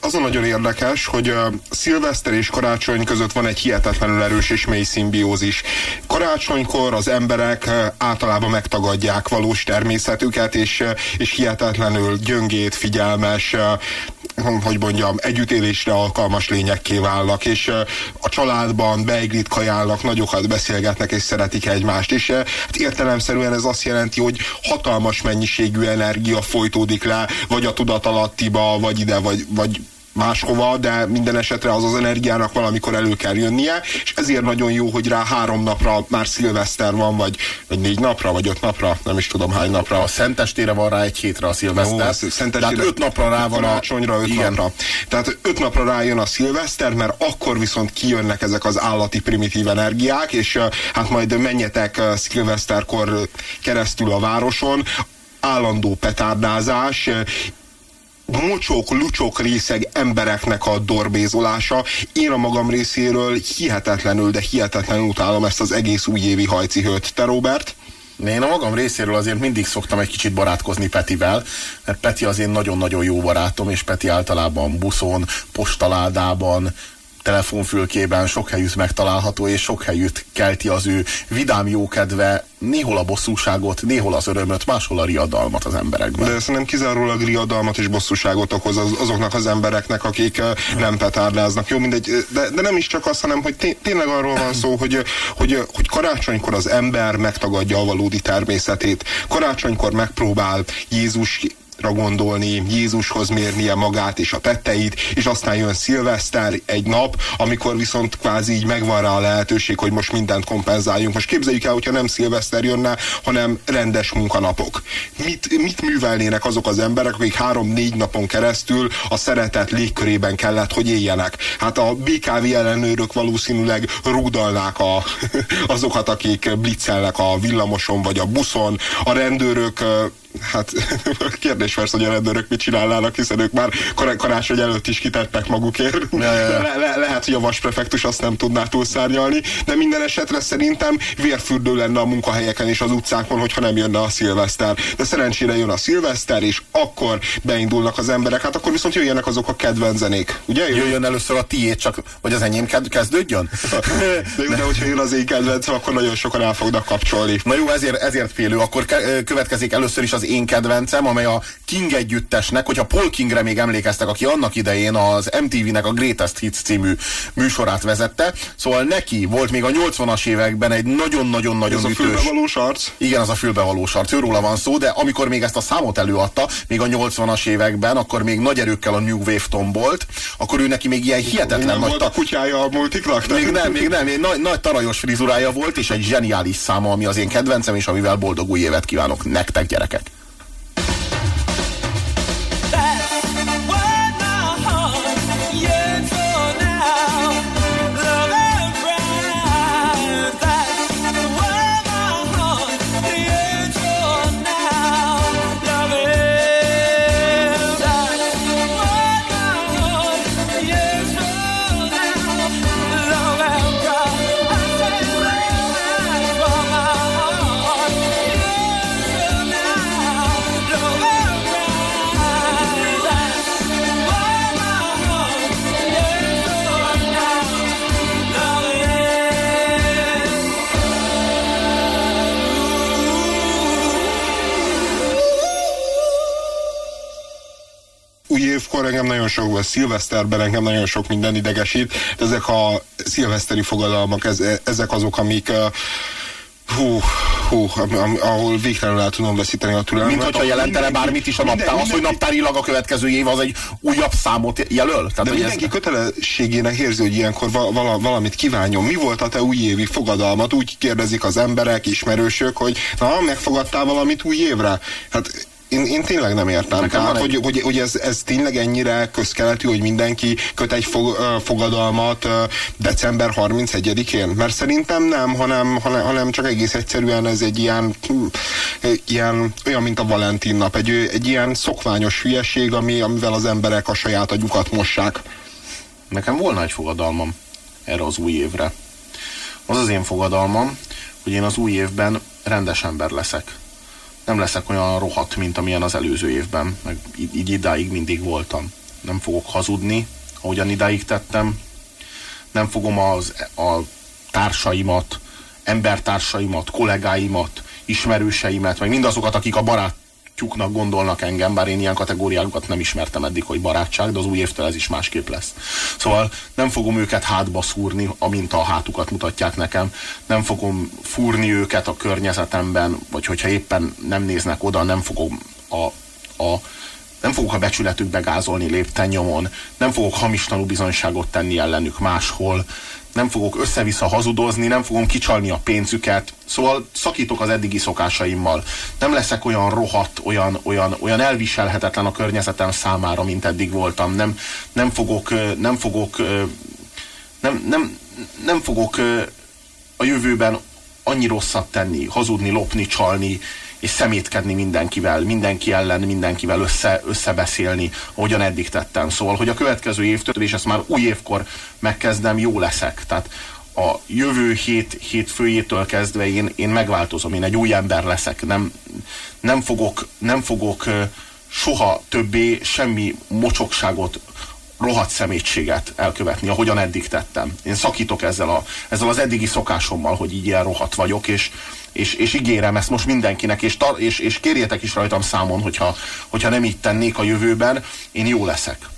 az a nagyon érdekes, hogy szilveszter és karácsony között van egy hihetetlenül erős és mély szimbiózis. Karácsonykor az emberek általában megtagadják valós természetüket, és hihetetlenül gyöngét, figyelmes, hogy mondjam, együttélésre alkalmas lényekké válnak, és a családban beiglit kajálnak, nagyokat beszélgetnek, és szeretik egymást. És hát értelemszerűen ez azt jelenti, hogy hatalmas mennyiségű energia folytódik le, vagy a tudatalattiba, vagy ide, vagy máshova, de minden esetre az energiának valamikor elő kell jönnie, és ezért nagyon jó, hogy rá 3 napra már szilveszter van, vagy 4 napra, vagy 5 napra, nem is tudom hány napra. A Szentestére van rá egy hétre a szilveszter. Tehát 5 napra rá van a karácsonyra, 5 napra. Tehát 5 napra rájön a szilveszter, mert akkor viszont kijönnek ezek az állati primitív energiák, és hát majd menjetek szilveszterkor keresztül a városon, állandó petárdázás, mocsok, lucsok részeg embereknek a dorbézolása. Én a magam részéről hihetetlenül, de hihetetlenül utálom ezt az egész újévi hajcihőt. Te, Robert? Én a magam részéről azért mindig szoktam egy kicsit barátkozni Petivel, mert Peti az én nagyon-nagyon jó barátom, és Peti általában buszon, postaládában, telefonfülkében sok helyütt megtalálható, és sok helyütt kelti az ő vidám jókedve, néhol a bosszúságot, néhol az örömöt, máshol a riadalmat az emberekben. De szerintem kizárólag riadalmat és bosszúságot okoz azoknak az embereknek, akik nem petárdáznak. Jó, mindegy, de nem is csak az, hanem hogy tényleg arról van szó, hogy karácsonykor az ember megtagadja a valódi természetét. Karácsonykor megpróbál Jézusra gondolni, Jézushoz mérnie magát és a tetteit, és aztán jön szilveszter, egy nap, amikor viszont kvázi így megvan rá a lehetőség, hogy most mindent kompenzáljunk. Most képzeljük el, hogyha nem szilveszter jönne, hanem rendes munkanapok. Mit művelnének azok az emberek, akik 3-4 napon keresztül a szeretet légkörében kellett, hogy éljenek? Hát a BKV ellenőrök valószínűleg rúdalnák azokat, akik blitzelnek a villamoson vagy a buszon, a rendőrök, hát kérdés persze, hogy a rendőrök mit csinálnának, hiszen ők már karácsony előtt is kitettek magukért. Lehet, hogy a vasprefektus azt nem tudná túlszárnyalni, de minden esetre szerintem vérfürdő lenne a munkahelyeken és az utcákon, hogyha nem jönne a szilveszter. De szerencsére jön a szilveszter, és akkor beindulnak az emberek, hát akkor viszont jöjjenek azok a kedvenc zenék. Ugye? Jöjjön először a tiéd, csak hogy az enyém kezdődjön? De hogyha jön az én kedvencem, akkor nagyon sokan el fognak kapcsolni. Na jó, ezért félő. Akkor következik először is az én kedvencem, amely a King együttesnek, hogyha Paul Kingre még emlékeztek, aki annak idején az MTV-nek a Greatest Hits című műsorát vezette, szóval neki volt még a 80-as években egy nagyon-nagyon-nagyon ütős... Ez a fülbevalós arc? Igen, az a fülbevalós arc, őróla van szó, de amikor még ezt a számot előadta, még a 80-as években, akkor még nagy erőkkel a New Wave tombolt, akkor ő neki még ilyen hihetetlen nem nagy... volt a kutyája a multiknak? Még nem, nagy tarajos frizurája volt, és egy zseniális száma, ami az én kedvencem, és amivel boldog új évet kívánok nektek, gyerekek! Évkor engem nagyon sok, szilveszterben engem nagyon sok minden idegesít, de ezek a szilveszteri fogadalmak, ezek azok, amik ahol végtelenül el tudom veszíteni a türelmet. Mint hogyha jelentene bármit is a naptár. Az, hogy naptárilag a következő év az egy újabb számot jelöl? Tehát, de mindenki kötelességének érzi, hogy ilyenkor valamit kívánjon. Mi volt a te újévi fogadalmat? Úgy kérdezik az emberek, ismerősök, hogy na, megfogadtál valamit új évre? Hát én tényleg nem értem. Tehát, hogy ez tényleg ennyire közkeletű, hogy mindenki köt egy fogadalmat december 31-én? Mert szerintem nem, hanem csak egész egyszerűen ez egy ilyen olyan, mint a Valentin nap. Egy ilyen szokványos hülyeség, amivel az emberek a saját agyukat mossák. Nekem volna egy fogadalmam erre az új évre. Az az én fogadalmam, hogy én az új évben rendes ember leszek. Nem leszek olyan rohadt, mint amilyen az előző évben, meg így idáig mindig voltam. nem fogok hazudni, ahogyan idáig tettem, nem fogom a társaimat, embertársaimat, kollégáimat, ismerőseimet, meg mindazokat, akik a barátjuknak gondolnak engem, bár én ilyen kategóriákat nem ismertem eddig, hogy barátság, de az új évtől ez is másképp lesz. Szóval nem fogom őket hátba szúrni, amint a hátukat mutatják nekem, nem fogom fúrni őket a környezetemben, vagy hogyha éppen nem néznek oda, nem fogom nem fogok a becsületükbe gázolni lépten-nyomon, nem fogok hamis tanúbizonyságot tenni ellenük máshol, nem fogok össze-vissza hazudozni, nem fogom kicsalni a pénzüket, szóval szakítok az eddigi szokásaimmal. Nem leszek olyan rohadt, olyan elviselhetetlen a környezetem számára, mint eddig voltam. Nem fogok a jövőben annyi rosszat tenni, hazudni, lopni, csalni, és szemétkedni mindenkivel, mindenki ellen, mindenkivel összebeszélni, ahogyan eddig tettem. Szóval, hogy a következő évtől, és ezt már új évkor megkezdem, jó leszek. Tehát a jövő hétfőjétől kezdve én megváltozom, én egy új ember leszek. Nem fogok soha többé semmi mocsokságot, rohadt szemétséget elkövetni, ahogyan eddig tettem. Én szakítok ezzel az eddigi szokásommal, hogy így ilyen rohadt vagyok, és ígérem ezt most mindenkinek, és kérjétek is rajtam számon, hogyha nem így tennék a jövőben, én jó leszek.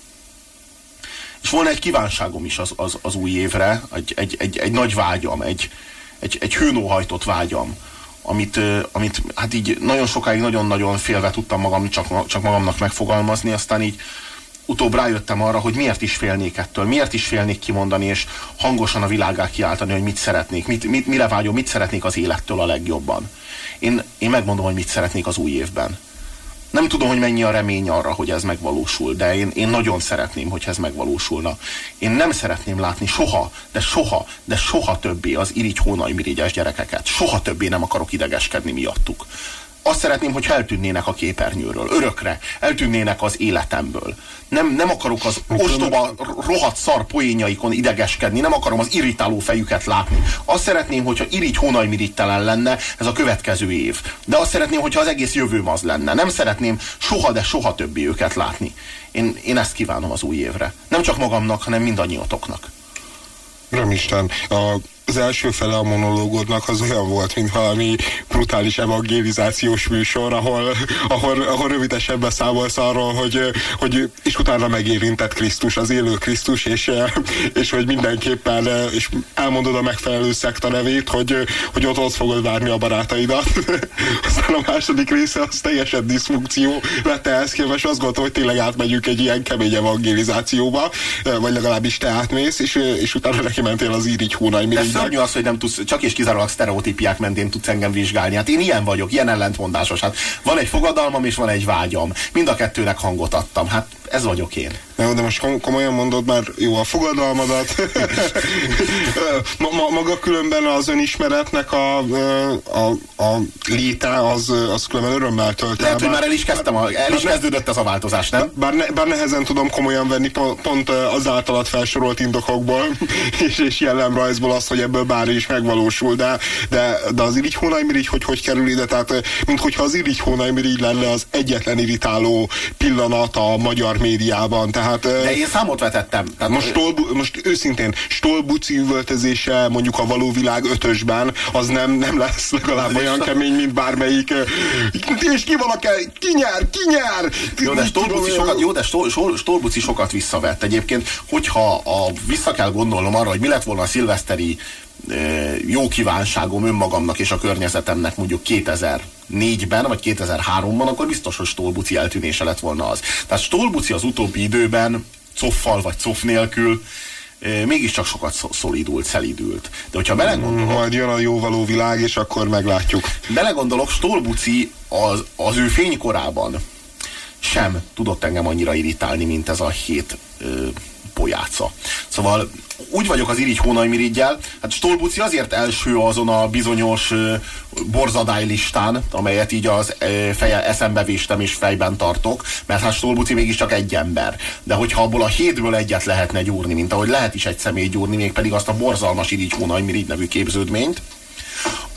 És volna egy kívánságom is az új évre, egy nagy vágyam, egy hőnóhajtott vágyam, amit hát így nagyon sokáig nagyon-nagyon félve tudtam csak magamnak megfogalmazni, aztán így utóbb rájöttem arra, hogy miért is félnék ettől, miért is félnék kimondani, és hangosan a világá kiáltani, hogy mit szeretnék, mire vágyom, mit szeretnék az élettől a legjobban. Én megmondom, hogy mit szeretnék az új évben. Nem tudom, hogy mennyi a remény arra, hogy ez megvalósul, de én nagyon szeretném, hogy ez megvalósulna. Én nem szeretném látni soha többé az irigy-hónaj-mirigyes gyerekeket. Soha többé nem akarok idegeskedni miattuk. Azt szeretném, hogy eltűnnének a képernyőről, örökre, eltűnnének az életemből. Nem akarok az ostoba, rohadt szar poénjaikon idegeskedni, nem akarom az irritáló fejüket látni. Azt szeretném, hogyha irigy-hónaj-mirigytelen lenne ez a következő év. De azt szeretném, hogyha az egész jövőm az lenne. Nem szeretném soha többé őket látni. Én ezt kívánom az új évre. Nem csak magamnak, hanem mindannyiatoknak. Uramisten, az első fele a monológodnak az olyan volt, mint valami brutális evangelizációs műsor, ahol rövidesen beszámolsz arról, hogy és utána megérintett Krisztus, az élő Krisztus, és hogy mindenképpen és elmondod a megfelelő szekta nevét, hogy ott fogod várni a barátaidat. Aztán a második része az teljesen diszfunkció lett ehhez képest, azt gondoltam, hogy tényleg átmegyünk egy ilyen kemény evangelizációba, vagy legalábbis te átmész, és utána neki mentél az irigy-hónaj-mirigynek. Szörnyű az, hogy nem tudsz, csak és kizárólag sztereotípiák mentén tudsz engem vizsgálni. Hát én ilyen vagyok, ilyen ellentmondásos. Hát van egy fogadalmam és van egy vágyam. Mind a kettőnek hangot adtam. Hát ez vagyok én. De most komolyan mondod már, jó, a fogadalmadat. Maga különben az önismeretnek a léte, az különben örömmel tölt el. Lehet, hogy már el is kezdődött ez a változás, nem? Bár nehezen tudom komolyan venni pont az általad felsorolt indokokból, és jellemrajzból azt, hogy ebből bár is megvalósul, de az irigy-hónaj-mirigy hogy kerül ide? Tehát, minthogyha az irigy-hónaj-mirigy lenne az egyetlen irritáló pillanat a magyar médiában. De én számot vetettem. Most őszintén, Stolbuci üvöltözése mondjuk a való világ 5-ösben, az nem lesz legalább olyan kemény, mint bármelyik. És ki van ki nyer? Jó, de Stolbuci sokat visszavett. Egyébként, hogyha vissza kell gondolnom arra, hogy mi lett volna a szilveszteri jó kívánságom önmagamnak és a környezetemnek mondjuk 2004-ben vagy 2003-ban, akkor biztos, hogy Stolbuci eltűnése lett volna az. Tehát Stolbuci az utóbbi időben coffal vagy coff nélkül mégiscsak sokat szelidült. De hogyha belegondolok... Majd jön a jó való világ, és akkor meglátjuk. Belegondolok, Stolbuci az ő fénykorában sem tudott engem annyira irritálni, mint ez a 7 pojáca. Szóval úgy vagyok az irigy-hónaj-miriggyel, hát Stolbuci azért első azon a bizonyos borzadály listán, amelyet így az eszembe véstem és fejben tartok, mert hát Stolbuci mégiscsak egy ember. De hogyha abból a 7-ből egyet lehetne gyúrni, mint ahogy lehet is egy személy gyúrni, mégpedig azt a borzalmas irigy-hónaj-mirigy nevű képződményt,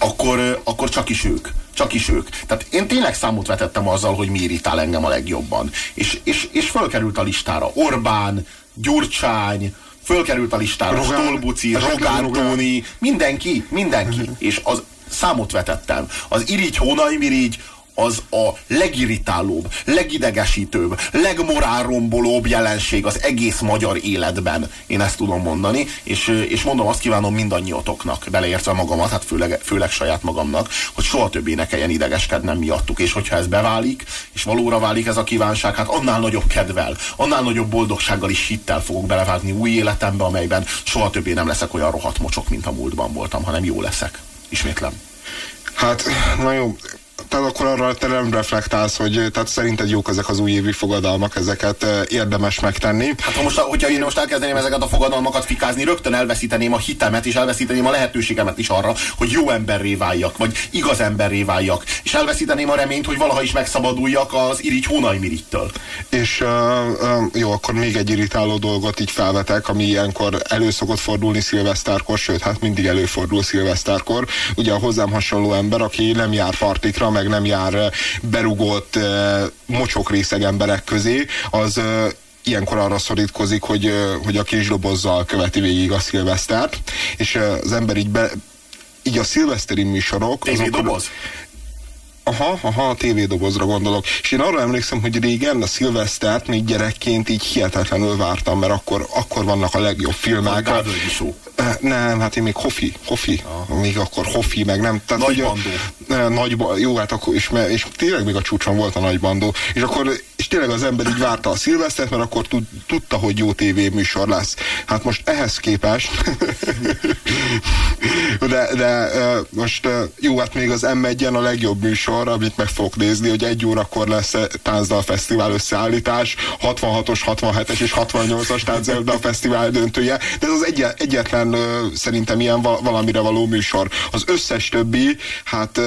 akkor csak is ők. Csak is ők. Tehát én tényleg számot vetettem azzal, hogy mi irritál engem a legjobban. És fölkerült a listára Orbán, Gyurcsány, fölkerült a listára Stolbuci, Rogán Tóni, mindenki. És az számot vetettem. Az irigy-hónaj-mirigy az a legirritálóbb, legidegesítőbb, legmorálrombolóbb jelenség az egész magyar életben. Én ezt tudom mondani, és mondom, azt kívánom mindannyiatoknak, beleértve magamat, hát főleg saját magamnak, hogy soha többé ne kelljen idegeskednem miattuk, és hogyha ez beválik, és valóra válik ez a kívánság, hát annál nagyobb kedvel, annál nagyobb boldogsággal és hittel fogok belevágni új életembe, amelyben soha többé nem leszek olyan rohadt mocsok, mint a múltban voltam, hanem jó leszek. Ismétlem. Hát, na jó. Tehát akkor arra te nem reflektálsz, hogy tehát szerinted jók ezek az újévi fogadalmak, ezeket érdemes megtenni. Hát hogyha én most elkezdeném ezeket a fogadalmakat fikázni, rögtön elveszíteném a hitemet, és elveszíteném a lehetőségemet is arra, hogy jó emberré váljak, vagy igaz emberré váljak. És elveszíteném a reményt, hogy valaha is megszabaduljak az irigy-hónaj-mirigytől. És jó, akkor még egy irritáló dolgot így felvetek, ami ilyenkor elő szokott fordulni szilveszterkor, sőt, hát mindig előfordul szilveszterkor. Ugye a hozzám hasonló ember, aki nem jár partikra, meg nem jár berugott mocsokrészeg emberek közé, az ilyenkor arra szorítkozik, hogy a kisdobozzal követi végig a szilvesztert, és az ember így a szilveszteri műsorok... TV-doboz? Aha, a tévédobozra gondolok. És én arra emlékszem, hogy régen a szilvesztert még gyerekként így hihetetlenül vártam, mert akkor vannak a legjobb filmek. Nem, hát én még Hofi. Még akkor Hofi, meg nem. Nagybandó. Jó, hát akkor, és tényleg még a csúcson volt a nagybandó. És tényleg az ember így várta a szilvesztert, mert akkor tudta, hogy jó tévéműsor lesz. Hát most ehhez képest de most jó, hát még az M1-en a legjobb műsor, amit meg fogok nézni, hogy 1 órakor lesz Táncdal Fesztivál összeállítás, 66-os, 67-es és 68-as Táncdal Fesztivál döntője, de ez az egyetlen szerintem ilyen valamire való műsor. Az összes többi, hát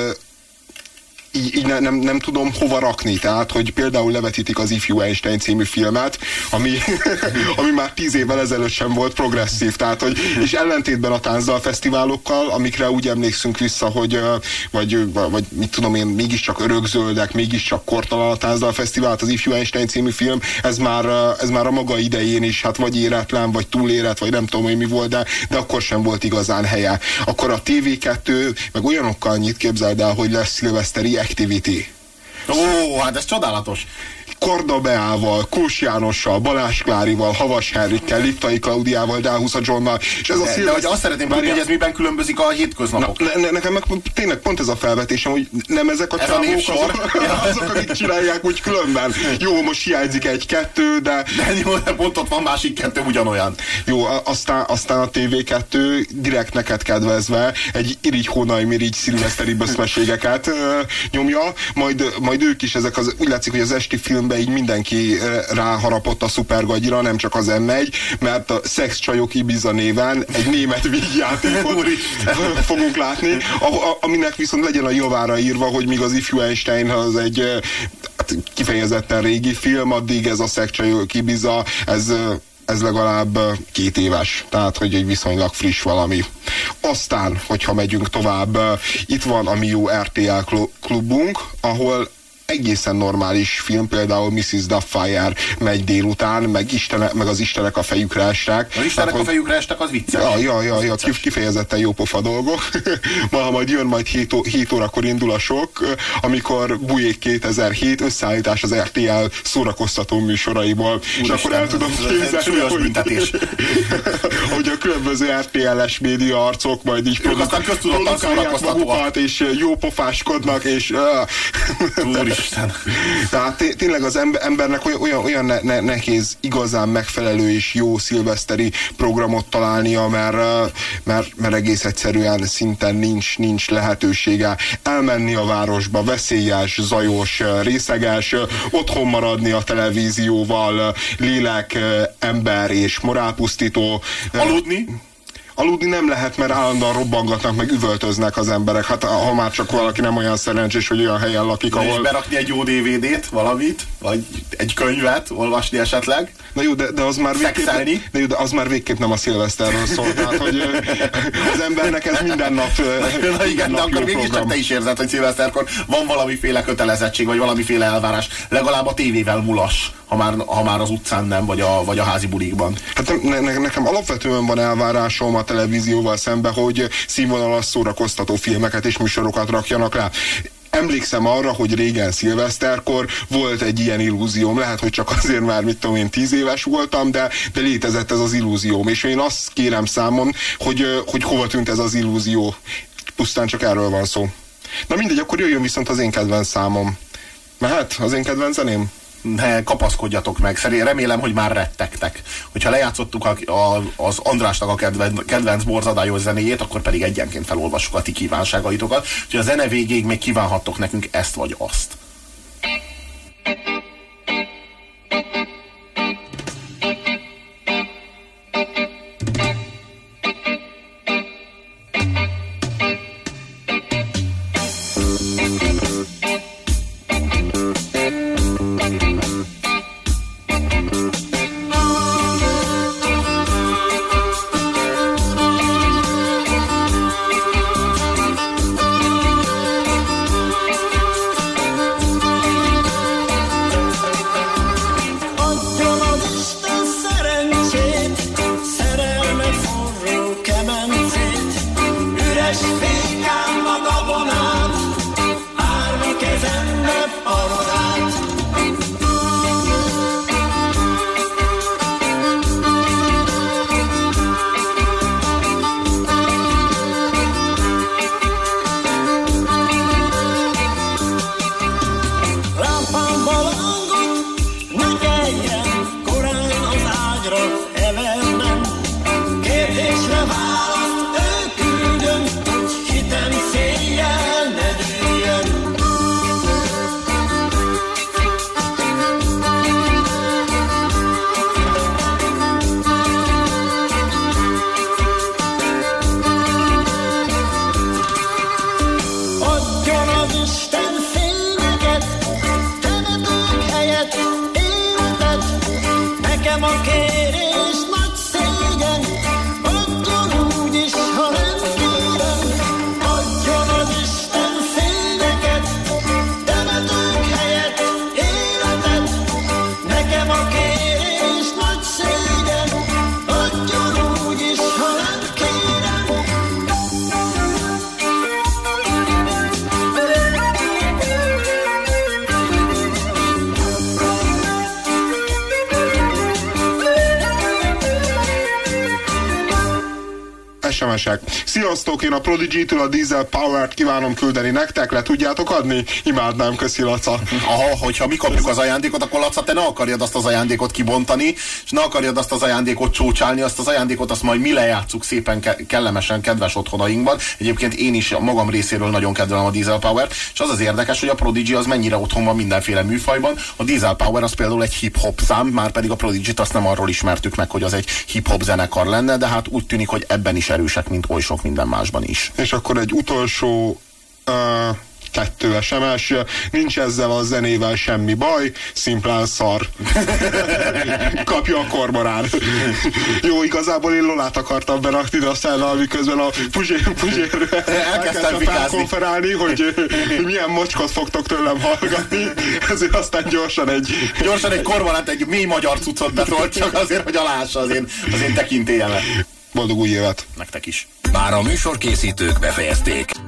így nem tudom hova rakni, tehát, hogy például levetítik az Ifjú Einstein című filmet, ami már 10 évvel ezelőtt sem volt progresszív, tehát, hogy, és ellentétben a Táncdal fesztiválokkal, amikre úgy emlékszünk vissza, hogy vagy mit tudom én, mégiscsak örökzöldek, mégiscsak kortalan a Táncdal fesztivált, az Ifjú Einstein című film, ez már a maga idején is, hát vagy éretlen, vagy túlérett, vagy nem tudom, hogy mi volt, de akkor sem volt igazán helye. Akkor a TV2 meg olyanokkal nyit, képzeld el, hogy lesz szilveszteri Activity. Ó, hát ez csodálatos. Korda Beával, Kós Jánossal, Balázs Klárival, Havas Henrikkel, Liptai Klaudiával, Dáhusza Johnnal. És ez de hogy azt szeretném tudni, hogy ez miben különbözik a hétköznapok. Nekem meg tényleg pont ez a felvetésem, hogy nem ezek a csávók azok, akik csinálják úgy különben. Jó, most hiányzik 1-2, de jó, de pont ott van másik 2 ugyanolyan. Jó, aztán a TV2 direkt neked kedvezve egy irigy-hónaj-mirigy szilveszteri böszmeségeket nyomja, majd ők is úgy látszik, hogy az esti filmben így mindenki ráharapott a szupergagyra, nem csak az M1, mert a Szexcsajok Ibiza néven egy német vígjátékot fogunk látni, aminek viszont legyen a javára írva, hogy míg az Ifjú Einstein az egy kifejezetten régi film, addig ez a Szexcsajok Ibiza, ez legalább 2 éves, tehát hogy egy viszonylag friss valami. Aztán, hogyha megyünk tovább, itt van a mi jó RTL klubunk, ahol egészen normális film, például Mrs. Doubtfire megy délután, meg az Istenek a fejükre estek. Az Istenek a fejükre estek, az vicces. Ja, kifejezetten jó pofa dolgok. Majd 7 órakor indul a sok, amikor Bujék 2007 összeállítás az RTL szórakoztató műsoraiból. És akkor el tudom képzelni, hogy a különböző RTL-es média arcok majd így produkálják magukat, és jó pofáskodnak, és tehát tényleg az embernek olyan nehéz igazán megfelelő és jó szilveszteri programot találnia, mert egész egyszerűen szinten nincs lehetősége elmenni a városba, veszélyes, zajos, részeges, otthon maradni a televízióval, lélek, ember és morálpusztító. aludni nem lehet, mert állandóan robbangatnak, meg üvöltöznek az emberek. Hát ha már csak valaki nem olyan szerencsés, hogy olyan helyen lakik, ahol... És berakni egy jó DVD-t, valamit, vagy egy könyvet, olvasni esetleg. Na jó, de az már végképp, de az már végképp nem a szilveszterről szól. Tehát, hogy az embernek ez minden nap na igen, de akkor mégiscsak te is érzed, hogy szilveszterkor van valamiféle kötelezettség, vagy valamiféle elvárás. Legalább a tévével mulas, ha már az utcán nem, vagy a házi bulikban. Hát nekem alapvetően van elvárásom a televízióval szemben, hogy színvonalas szórakoztató filmeket és műsorokat rakjanak rá. Emlékszem arra, hogy régen szilveszterkor volt egy ilyen illúzióm, lehet, hogy csak azért már, mit tudom én, 10 éves voltam, de létezett ez az illúzióm, és én azt kérem számon, hogy hova tűnt ez az illúzió. Pusztán csak erről van szó. Na mindegy, akkor jöjjön viszont az én kedvenc számom. Mehet az én kedvenc zeném? Ne kapaszkodjatok meg, remélem, hogy már rettegtek. Hogyha lejátszottuk az Andrásnak a kedvenc borzadályos zenéjét, akkor pedig egyenként felolvassuk a ti kívánságaitokat, hogy a zene végéig még kívánhattok nekünk ezt vagy azt. SMS-ek. Sziasztok, én a Prodigy-től a Diesel Power-t kívánom küldeni nektek, le tudjátok adni? Imádnám, köszi Laca. Aha, hogyha mi kapjuk az ajándékot, akkor Laca, te ne akarjad azt az ajándékot kibontani, és ne akarjad azt az ajándékot csócsálni, azt az ajándékot azt majd mi lejátszuk szépen kellemesen kedves otthonainkban. Egyébként én is a magam részéről nagyon kedvelem a Diesel Power-t, és az az érdekes, hogy a Prodigy az mennyire otthon van mindenféle műfajban. A Diesel Power az például egy hip-hop szám, már pedig a Prodigy-t azt nem arról ismertük meg, hogy az egy hip-hop zenekar lenne, de hát úgy tűnik, hogy ebben is erősek, mint oly sok minden másban is. És akkor egy utolsó 2 SMS, nincs ezzel a zenével semmi baj, szimplán szar. Kapja a kormorán. Jó, igazából én Lolát akartam berakni, de aztán miközben a Puzsér elkezdtem felkonferálni, hogy milyen mocskot fogtok tőlem hallgatni, ezért aztán gyorsan egy kormoránt, egy mély magyar cuccot betolt, csak azért, hogy alássa az én tekintélyemet. Boldog új évet! Nektek is! Bár a műsorkészítők befejezték,